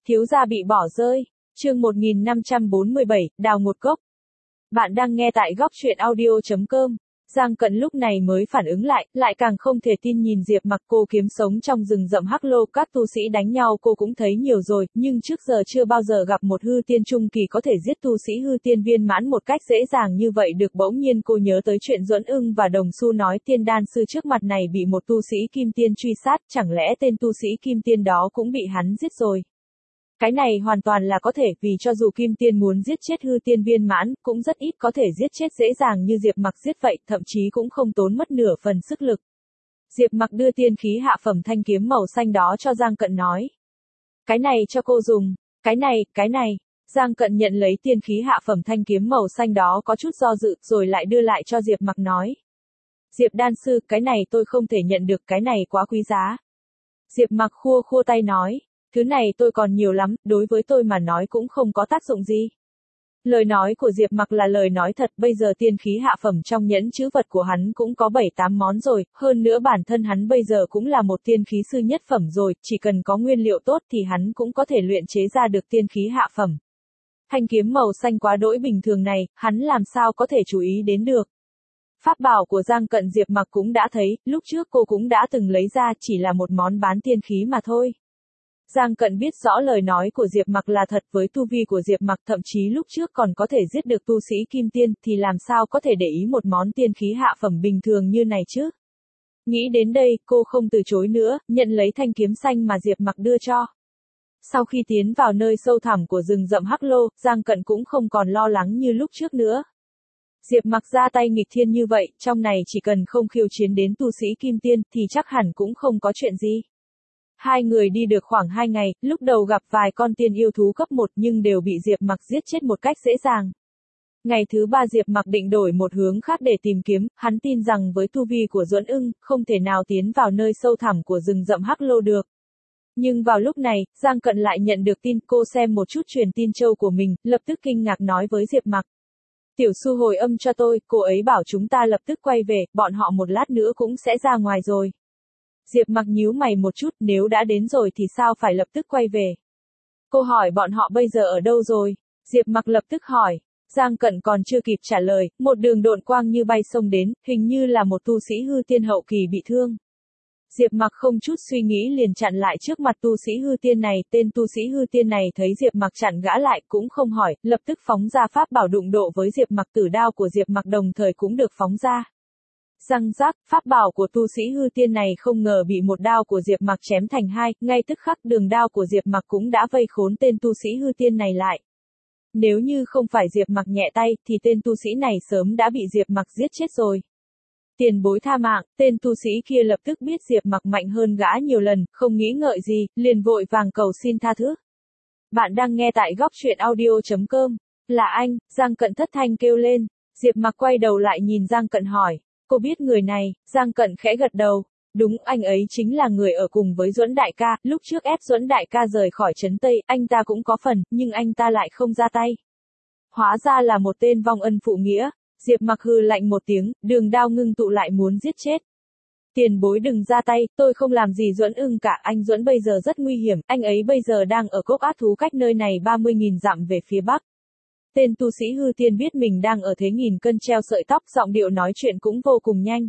Thiếu gia bị bỏ rơi. Chương 1547, đào một cốc. Bạn đang nghe tại góc truyện audio.com. Giang Cận lúc này mới phản ứng lại càng không thể tin nhìn Diệp Mặc. Cô kiếm sống trong rừng rậm Hắc Lô, các tu sĩ đánh nhau cô cũng thấy nhiều rồi, nhưng trước giờ chưa bao giờ gặp một hư tiên trung kỳ có thể giết tu sĩ hư tiên viên mãn một cách dễ dàng như vậy được. Bỗng nhiên cô nhớ tới chuyện Duẫn Ưng và Đồng Xu nói tiên đan sư trước mặt này bị một tu sĩ kim tiên truy sát, chẳng lẽ tên tu sĩ kim tiên đó cũng bị hắn giết rồi? Cái này hoàn toàn là có thể, vì cho dù kim tiên muốn giết chết hư tiên viên mãn, cũng rất ít có thể giết chết dễ dàng như Diệp Mặc giết vậy, thậm chí cũng không tốn mất nửa phần sức lực. Diệp Mặc đưa tiên khí hạ phẩm thanh kiếm màu xanh đó cho Giang Cận nói. Cái này cho cô dùng, cái này. Giang Cận nhận lấy tiên khí hạ phẩm thanh kiếm màu xanh đó có chút do dự, rồi lại đưa lại cho Diệp Mặc nói. Diệp đan sư, cái này tôi không thể nhận được, cái này quá quý giá. Diệp Mặc khua tay nói. Thứ này tôi còn nhiều lắm, đối với tôi mà nói cũng không có tác dụng gì. Lời nói của Diệp Mặc là lời nói thật, bây giờ tiên khí hạ phẩm trong nhẫn chữ vật của hắn cũng có 7-8 món rồi, hơn nữa bản thân hắn bây giờ cũng là một tiên khí sư nhất phẩm rồi, chỉ cần có nguyên liệu tốt thì hắn cũng có thể luyện chế ra được tiên khí hạ phẩm. Thanh kiếm màu xanh quá đỗi bình thường này, hắn làm sao có thể chú ý đến được. Pháp bảo của Giang Cận Diệp Mặc cũng đã thấy, lúc trước cô cũng đã từng lấy ra, chỉ là một món bán tiên khí mà thôi. Giang Cận biết rõ lời nói của Diệp Mặc là thật, với tu vi của Diệp Mặc thậm chí lúc trước còn có thể giết được tu sĩ kim tiên, thì làm sao có thể để ý một món tiên khí hạ phẩm bình thường như này chứ? Nghĩ đến đây, cô không từ chối nữa, nhận lấy thanh kiếm xanh mà Diệp Mặc đưa cho. Sau khi tiến vào nơi sâu thẳm của rừng rậm Hắc Lô, Giang Cận cũng không còn lo lắng như lúc trước nữa. Diệp Mặc ra tay nghịch thiên như vậy, trong này chỉ cần không khiêu chiến đến tu sĩ kim tiên, thì chắc hẳn cũng không có chuyện gì. Hai người đi được khoảng 2 ngày, lúc đầu gặp vài con tiên yêu thú cấp 1 nhưng đều bị Diệp Mặc giết chết một cách dễ dàng. Ngày thứ 3 Diệp Mặc định đổi một hướng khác để tìm kiếm, hắn tin rằng với tu vi của Duẫn Ưng, không thể nào tiến vào nơi sâu thẳm của rừng rậm Hắc Lô được. Nhưng vào lúc này, Giang Cận lại nhận được tin, cô xem một chút truyền tin châu của mình, lập tức kinh ngạc nói với Diệp Mặc. Tiểu Su hồi âm cho tôi, cô ấy bảo chúng ta lập tức quay về, bọn họ một lát nữa cũng sẽ ra ngoài rồi. Diệp Mặc nhíu mày một chút, nếu đã đến rồi thì sao phải lập tức quay về? Cô hỏi bọn họ bây giờ ở đâu rồi? Diệp Mặc lập tức hỏi. Giang Cận còn chưa kịp trả lời, một đường độn quang như bay xông đến, hình như là một tu sĩ hư tiên hậu kỳ bị thương. Diệp Mặc không chút suy nghĩ liền chặn lại trước mặt tu sĩ hư tiên này, tên tu sĩ hư tiên này thấy Diệp Mặc chặn gã lại cũng không hỏi, lập tức phóng ra pháp bảo đụng độ với Diệp Mặc, tử đao của Diệp Mặc đồng thời cũng được phóng ra. Răng rác, pháp bảo của tu sĩ hư tiên này không ngờ bị một đao của Diệp Mặc chém thành hai, ngay tức khắc đường đao của Diệp Mặc cũng đã vây khốn tên tu sĩ hư tiên này lại. Nếu như không phải Diệp Mặc nhẹ tay, thì tên tu sĩ này sớm đã bị Diệp Mặc giết chết rồi. Tiền bối tha mạng, tên tu sĩ kia lập tức biết Diệp Mặc mạnh hơn gã nhiều lần, không nghĩ ngợi gì, liền vội vàng cầu xin tha thứ. Bạn đang nghe tại góc truyện audio.com. Là anh, Giang Cận thất thanh kêu lên. Diệp Mặc quay đầu lại nhìn Giang Cận hỏi. Cô biết người này? Giang Cận khẽ gật đầu. Đúng, anh ấy chính là người ở cùng với Duẫn đại ca, lúc trước ép Duẫn đại ca rời khỏi trấn Tây, anh ta cũng có phần, nhưng anh ta lại không ra tay. Hóa ra là một tên vong ân phụ nghĩa. Diệp Mặc hừ lạnh một tiếng, đường đao ngưng tụ lại muốn giết chết. Tiền bối đừng ra tay, tôi không làm gì Duẫn Ưng cả, anh Duẫn bây giờ rất nguy hiểm, anh ấy bây giờ đang ở cốc ác thú cách nơi này 30.000 dặm về phía bắc. Tên tu sĩ hư tiên biết mình đang ở thế nghìn cân treo sợi tóc, giọng điệu nói chuyện cũng vô cùng nhanh.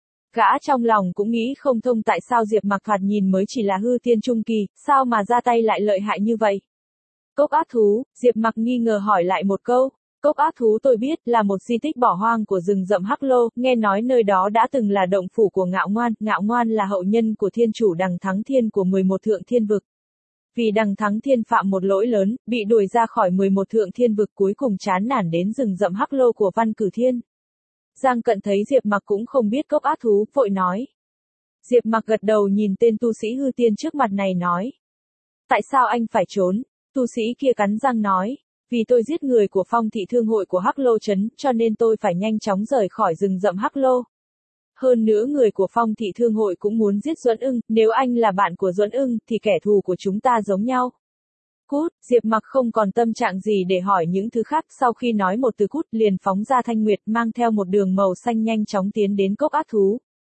Gã trong lòng cũng nghĩ không thông tại sao Diệp Mặc thoạt nhìn mới chỉ là hư tiên trung kỳ, sao mà ra tay lại lợi hại như vậy. Cốc ác thú, Diệp Mặc nghi ngờ hỏi lại một câu. Cốc ác thú tôi biết là một di tích bỏ hoang của rừng rậm Hắc Lô, nghe nói nơi đó đã từng là động phủ của Ngạo Ngoan là hậu nhân của thiên chủ Đằng Thắng Thiên của 11 thượng thiên vực. Vì Đằng Thắng Thiên phạm một lỗi lớn, bị đuổi ra khỏi 11 thượng thiên vực, cuối cùng chán nản đến rừng rậm Hắc Lô của Văn Cử Thiên. Giang Cận thấy Diệp Mặc cũng không biết cốc ác thú, vội nói. Diệp Mặc gật đầu nhìn tên tu sĩ hư tiên trước mặt này nói. Tại sao anh phải trốn? Tu sĩ kia cắn răng nói. Vì tôi giết người của phong thị thương hội của Hắc Lô Trấn, cho nên tôi phải nhanh chóng rời khỏi rừng rậm Hắc Lô. Hơn nữa người của phong thị thương hội cũng muốn giết Duẫn Ưng, nếu anh là bạn của Duẫn Ưng, thì kẻ thù của chúng ta giống nhau. Cút, Diệp Mặc không còn tâm trạng gì để hỏi những thứ khác, sau khi nói một từ cút liền phóng ra thanh nguyệt mang theo một đường màu xanh nhanh chóng tiến đến cốc ác thú.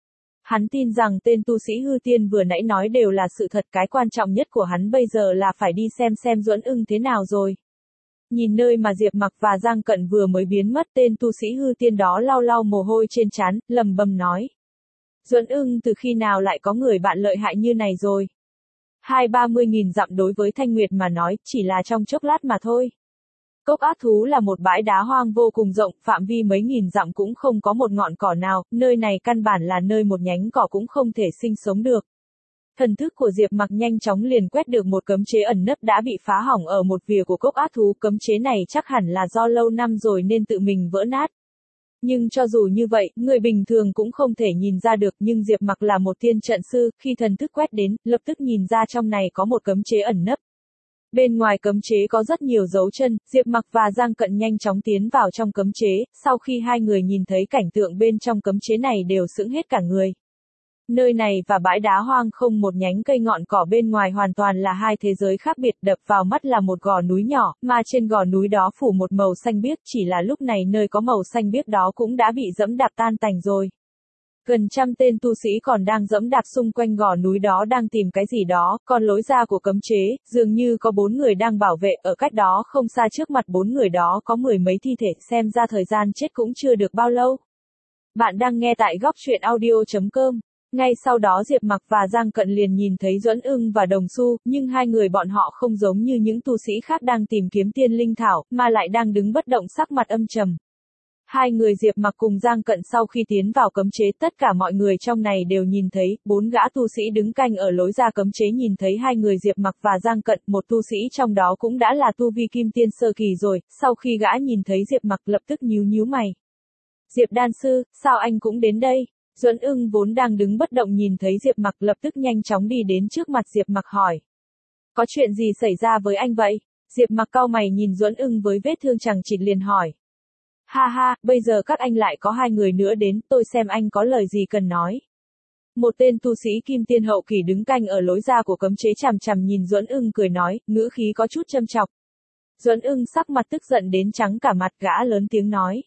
Hắn tin rằng tên tu sĩ hư tiên vừa nãy nói đều là sự thật, cái quan trọng nhất của hắn bây giờ là phải đi xem Duẫn Ưng thế nào rồi. Nhìn nơi mà Diệp Mặc và Giang Cận vừa mới biến mất, tên tu sĩ hư tiên đó lau lau mồ hôi trên trán, lầm bầm nói. Duẫn Ưng từ khi nào lại có người bạn lợi hại như này rồi? 20-30 nghìn dặm đối với Thanh Nguyệt mà nói, chỉ là trong chốc lát mà thôi. Cốc ác thú là một bãi đá hoang vô cùng rộng, phạm vi mấy nghìn dặm cũng không có một ngọn cỏ nào, nơi này căn bản là nơi một nhánh cỏ cũng không thể sinh sống được. Thần thức của Diệp Mặc nhanh chóng liền quét được một cấm chế ẩn nấp đã bị phá hỏng ở một vỉa của cốc ác thú, cấm chế này chắc hẳn là do lâu năm rồi nên tự mình vỡ nát. Nhưng cho dù như vậy, người bình thường cũng không thể nhìn ra được, nhưng Diệp Mặc là một tiên trận sư, khi thần thức quét đến, lập tức nhìn ra trong này có một cấm chế ẩn nấp. Bên ngoài cấm chế có rất nhiều dấu chân, Diệp Mặc và Giang Cận nhanh chóng tiến vào trong cấm chế, sau khi hai người nhìn thấy cảnh tượng bên trong cấm chế này đều sững hết cả người. Nơi này và bãi đá hoang không một nhánh cây ngọn cỏ bên ngoài, hoàn toàn là hai thế giới khác biệt, đập vào mắt là một gò núi nhỏ, mà trên gò núi đó phủ một màu xanh biếc, chỉ là lúc này nơi có màu xanh biếc đó cũng đã bị dẫm đạp tan tành rồi. Gần trăm tên tu sĩ còn đang dẫm đạp xung quanh gò núi đó đang tìm cái gì đó, còn lối ra của cấm chế, dường như có 4 người đang bảo vệ, ở cách đó không xa trước mặt 4 người đó có 10 mấy thi thể, xem ra thời gian chết cũng chưa được bao lâu. Bạn đang nghe tại góc truyện audio.com. Ngay sau đó Diệp Mặc và Giang Cận liền nhìn thấy Duẫn Ưng và Đồng Xu, nhưng hai người bọn họ không giống như những tu sĩ khác đang tìm kiếm tiên linh thảo, mà lại đang đứng bất động, sắc mặt âm trầm. Hai người Diệp Mặc cùng Giang Cận sau khi tiến vào cấm chế, tất cả mọi người trong này đều nhìn thấy, 4 gã tu sĩ đứng canh ở lối ra cấm chế nhìn thấy hai người Diệp Mặc và Giang Cận, một tu sĩ trong đó cũng đã là tu vi kim tiên sơ kỳ rồi, sau khi gã nhìn thấy Diệp Mặc lập tức nhíu mày. Diệp đan sư, sao anh cũng đến đây? Duẫn Ưng vốn đang đứng bất động nhìn thấy Diệp Mặc lập tức nhanh chóng đi đến trước mặt Diệp Mặc hỏi. Có chuyện gì xảy ra với anh vậy? Diệp Mặc cau mày nhìn Duẫn Ưng với vết thương chằng chịt liền hỏi. Ha ha, bây giờ các anh lại có 2 người nữa đến, tôi xem anh có lời gì cần nói. Một tên tu sĩ kim tiên hậu kỳ đứng canh ở lối ra của cấm chế chằm chằm nhìn Duẫn Ưng cười nói, ngữ khí có chút châm chọc. Duẫn Ưng sắc mặt tức giận đến trắng cả mặt, gã lớn tiếng nói.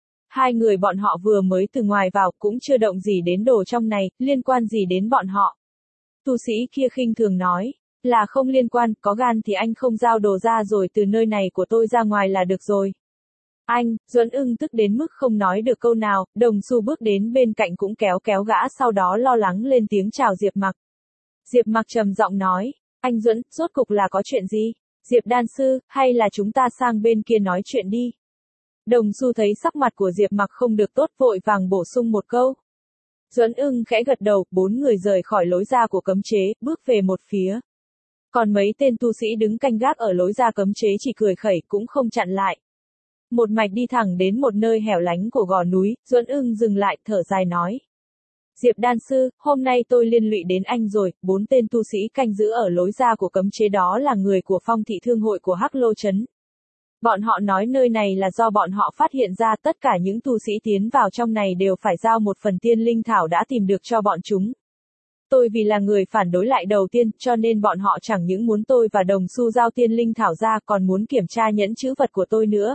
2 người bọn họ vừa mới từ ngoài vào, cũng chưa động gì đến đồ trong này, liên quan gì đến bọn họ? Tu sĩ kia khinh thường nói, là không liên quan, có gan thì anh không giao đồ ra rồi từ nơi này của tôi ra ngoài là được rồi. Anh, Duẫn Ưng tức đến mức không nói được câu nào, Đồng Xu bước đến bên cạnh cũng kéo gã, sau đó lo lắng lên tiếng chào Diệp Mặc. Diệp Mặc trầm giọng nói, anh Duẫn, rốt cục là có chuyện gì? Diệp đan sư, hay là chúng ta sang bên kia nói chuyện đi? Đồng Xu thấy sắc mặt của Diệp Mặc không được tốt, vội vàng bổ sung một câu. Duẫn Ưng khẽ gật đầu, 4 người rời khỏi lối ra của cấm chế, bước về một phía. Còn mấy tên tu sĩ đứng canh gác ở lối ra cấm chế chỉ cười khẩy, cũng không chặn lại. Một mạch đi thẳng đến một nơi hẻo lánh của gò núi, Duẫn Ưng dừng lại, thở dài nói. Diệp đan sư, hôm nay tôi liên lụy đến anh rồi, 4 tên tu sĩ canh giữ ở lối ra của cấm chế đó là người của Phong Thị Thương hội của Hắc Lô Trấn. Bọn họ nói nơi này là do bọn họ phát hiện ra, tất cả những tu sĩ tiến vào trong này đều phải giao một phần tiên linh thảo đã tìm được cho bọn chúng. Tôi vì là người phản đối lại đầu tiên, cho nên bọn họ chẳng những muốn tôi và Đồng Xu giao tiên linh thảo ra, còn muốn kiểm tra nhẫn chữ vật của tôi nữa.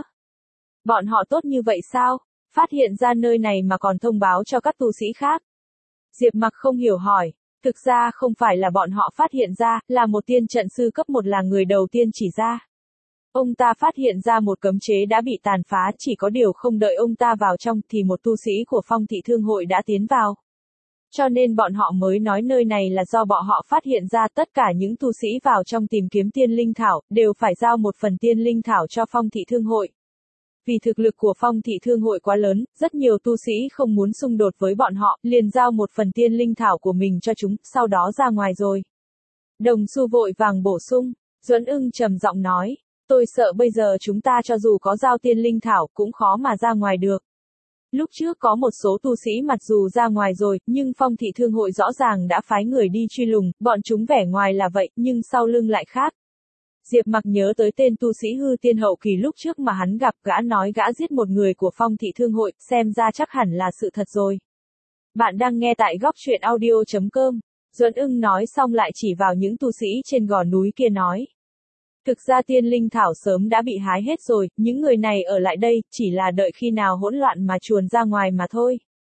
Bọn họ tốt như vậy sao? Phát hiện ra nơi này mà còn thông báo cho các tu sĩ khác. Diệp Mặc không hiểu hỏi. Thực ra không phải là bọn họ phát hiện ra, là một tiên trận sư cấp 1 là người đầu tiên chỉ ra. Ông ta phát hiện ra một cấm chế đã bị tàn phá, chỉ có điều không đợi ông ta vào trong thì một tu sĩ của Phong Thị Thương hội đã tiến vào. Cho nên bọn họ mới nói nơi này là do bọn họ phát hiện ra, tất cả những tu sĩ vào trong tìm kiếm tiên linh thảo, đều phải giao một phần tiên linh thảo cho Phong Thị Thương hội. Vì thực lực của Phong Thị Thương hội quá lớn, rất nhiều tu sĩ không muốn xung đột với bọn họ, liền giao một phần tiên linh thảo của mình cho chúng, sau đó ra ngoài rồi. Đồng Xu vội vàng bổ sung, Duẫn Ưng trầm giọng nói, tôi sợ bây giờ chúng ta cho dù có giao tiên linh thảo cũng khó mà ra ngoài được. Lúc trước có một số tu sĩ mặc dù ra ngoài rồi, nhưng Phong Thị Thương hội rõ ràng đã phái người đi truy lùng, bọn chúng vẻ ngoài là vậy, nhưng sau lưng lại khác. Diệp Mặc nhớ tới tên tu sĩ hư tiên hậu kỳ lúc trước mà hắn gặp, gã nói gã giết một người của Phong Thị Thương hội, xem ra chắc hẳn là sự thật rồi. Bạn đang nghe tại góc truyện audio.com. Duẫn Ưng nói xong lại chỉ vào những tu sĩ trên gò núi kia nói. Thực ra tiên linh thảo sớm đã bị hái hết rồi, những người này ở lại đây, chỉ là đợi khi nào hỗn loạn mà chuồn ra ngoài mà thôi.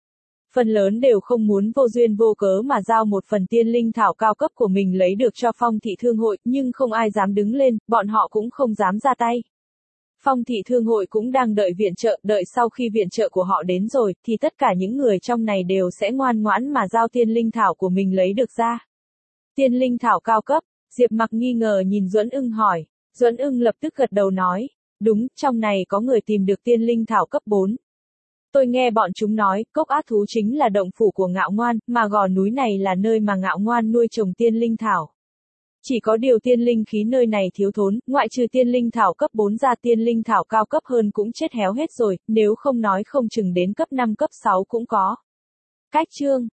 phần lớn đều không muốn vô duyên vô cớ mà giao một phần tiên linh thảo cao cấp của mình lấy được cho Phong thị thương hội, nhưng không ai dám đứng lên, bọn họ cũng không dám ra tay. Phong thị thương hội cũng đang đợi viện trợ, đợi sau khi viện trợ của họ đến rồi, thì tất cả những người trong này đều sẽ ngoan ngoãn mà giao tiên linh thảo của mình lấy được ra. Tiên linh thảo cao cấp, Diệp Mặc nghi ngờ nhìn Duẫn Ưng hỏi. Duẫn Ưng lập tức gật đầu nói, đúng, trong này có người tìm được tiên linh thảo cấp 4. Tôi nghe bọn chúng nói, cốc ác thú chính là động phủ của Ngạo Ngoan, mà gò núi này là nơi mà Ngạo Ngoan nuôi trồng tiên linh thảo. Chỉ có điều tiên linh khí nơi này thiếu thốn, ngoại trừ tiên linh thảo cấp 4 ra tiên linh thảo cao cấp hơn cũng chết héo hết rồi, nếu không nói không chừng đến cấp 5 cấp 6 cũng có. Cách chương